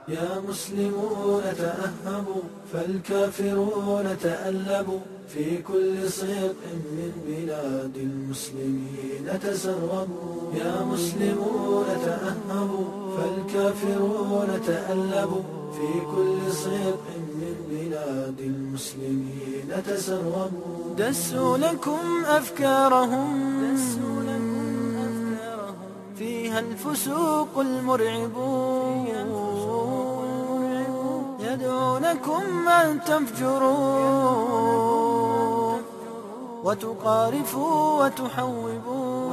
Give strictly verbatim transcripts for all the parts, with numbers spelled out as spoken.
يا مسلمون تأهبوا فالكافرون تألبوا، في كل صدق من بلاد المسلمين تسربوا. يا مسلمون تأهبوا فالكافرون تألبوا، في كل صدق من بلاد المسلمين تسربوا. دسوا لكم أفكارهم فيها الفسوق المرعب، يدعونكم أن تفجروا وتقارفوا وتحوبوا،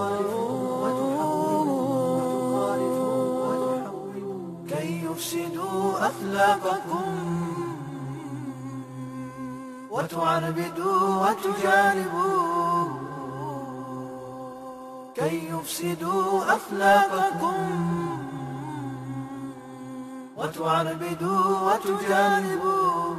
كي يفسدوا أخلاقكم وتعربدوا وتجانبوا، كي يفسدوا أخلاقكم وتعربدوا وتجانبوا،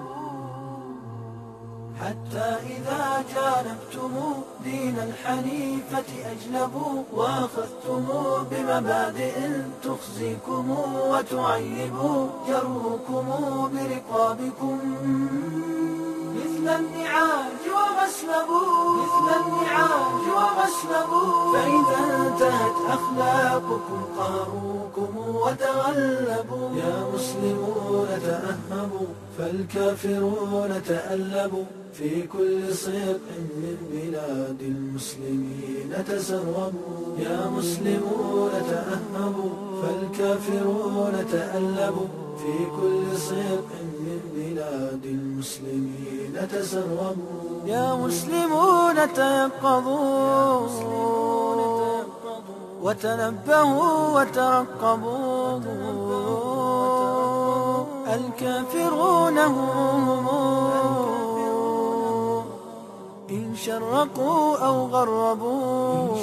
حتى إذا جانبتم دين الحنيفة أجلبوا، وأخذتم بمبادئ تخزيكم وتعيب، جروكم برقابكم مثل النعاج وغسلبوا، مثل النعاج وغسلبوا، فإذا انتهت أخلاقكم قهروكم وتغلبوا. يا مسلمون تأهبوا فالكافرون تألبوا، في كل صدق من بلاد المسلمين تسربوا. يا مسلمون تأهبوا فالكافرون تألبوا، في كل صدق من بلاد المسلمين تسربوا. يا مسلمون تيقظوا وتنبهوا وترقبوا، الكافرون هم إن شرقوا أو غربوا،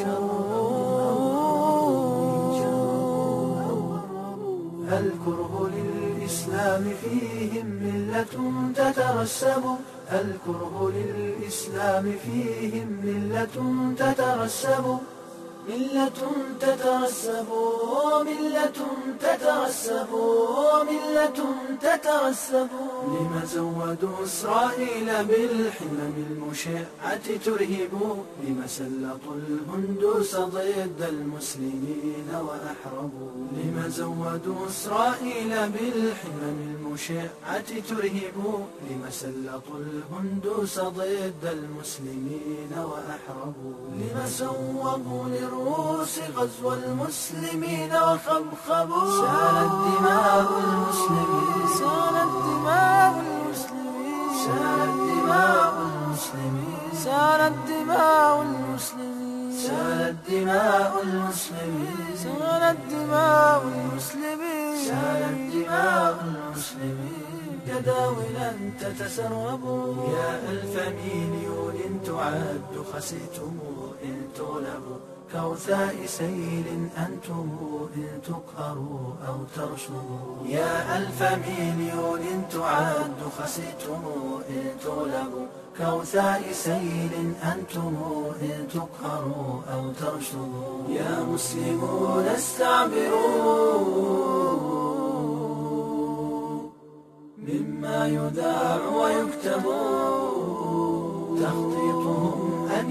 الكره للإسلام فيهم ملة تترسب، الكره للإسلام فيهم ملة تترسب، ملة تترسب، ملة تترسب، ملة تترسب. لم زودوا إسرائيل بالحمم المشعة ترهب، لم سلطوا الهندوس ضد المسلمين وأحربوا، لم زودوا إسرائيل بالحمم المشعة ترهب، لم سلطوا الهندوس ضد المسلمين وأحربوا، لم سوغوا للروس غزو المسلمين وخبخبوا، سالت دماء المسلمين، سالت دماء المسلمين، سالت دماء المسلمين، سالت دماء المسلمين، سالت دماء المسلمين، سالت دماء المسلمين، سالت دماء المسلمين، جداولا تتسرب. يا ألف مليون تعد خسيتم إن تغلبوا، كوثاء سيل أنتم إن تقهروا أو ترشدوا. يا ألف مليون تعد خسيتم إن تغلبوا، كوثاء سيل أنتم إن تقهروا أو ترشدوا. يا مسلمون استعبروا مما يذاع ويكتب، تخطيطهم أن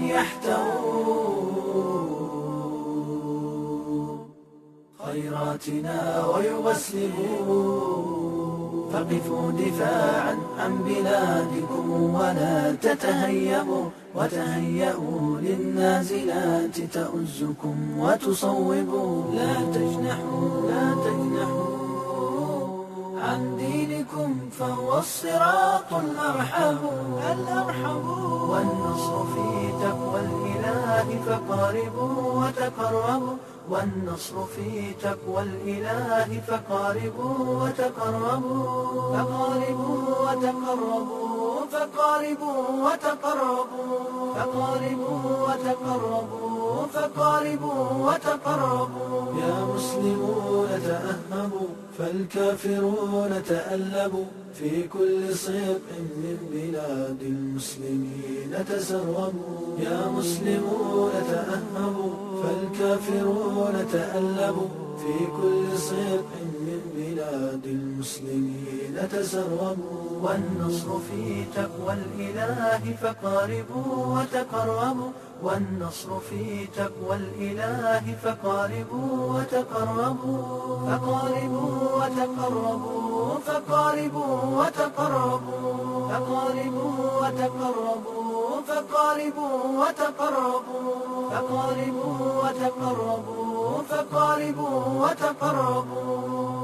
يحتووا خيراتنا ويغسلوا، فقفوا دفاعا عن بلادكم ولا تتهيبوا، وتهيئوا للنازلات تؤزكم وتصوبوا. لا تجنحوا لا تجنحوا عن دينكم، فهو الصراط الأرحب الأرحب، والنصر في تقوى الإله فقاربوا وتقربوا، والنصر في تقوى الإله فقاربوا وتقربوا، فقاربوا وتقربوا، فقاربوا وتقربوا، فقاربوا وتقربوا، فقاربوا وتقربوا. يا مسلمون تأهبوا فالكافرون تألبوا، في كل صدق من بلاد المسلمين تسربوا. يا مسلمون تأهبوا فالكافرون تألبوا، في كل صدق من من بلاد المسلمين تسربوا. والنصر في تقوى الإله فقاربوا وتقربوا، والنصر في تقوى الإله فقاربوا وتقربوا. فقاربوا وتقربوا، فقاربوا وتقربوا، فقاربوا وتقربوا، فقاربوا وتقربوا، فقاربوا وتقربوا، فقاربوا وتقربوا.